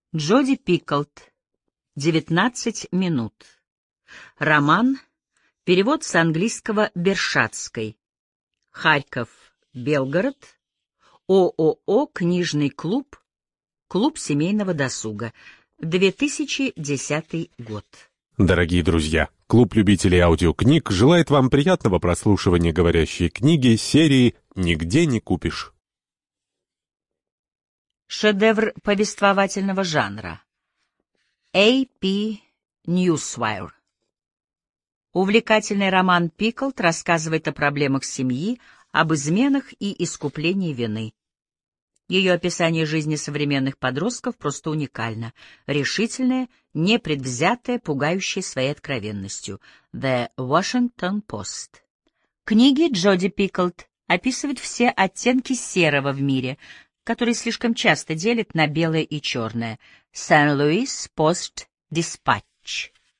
Джоди Пиколт. 19 минут. Роман. Перевод с английского Бершатской. Харьков, Белгород. ООО «Книжный клуб». Клуб семейного досуга. 2010 год. Дорогие друзья, клуб любителей аудиокниг желает вам приятного прослушивания говорящей книги серии «Нигде не купишь». Шедевр повествовательного жанра. A.P. Newswire. Увлекательный роман Пиколт рассказывает о проблемах семьи, об изменах и искуплении вины. Ее описание жизни современных подростков просто уникально. Решительное, непредвзятое, пугающее своей откровенностью. The Washington Post. Книги Джоди Пиколт описывают все оттенки серого в мире, который слишком часто делит на белое и черное. St. Louis Post Dispatch.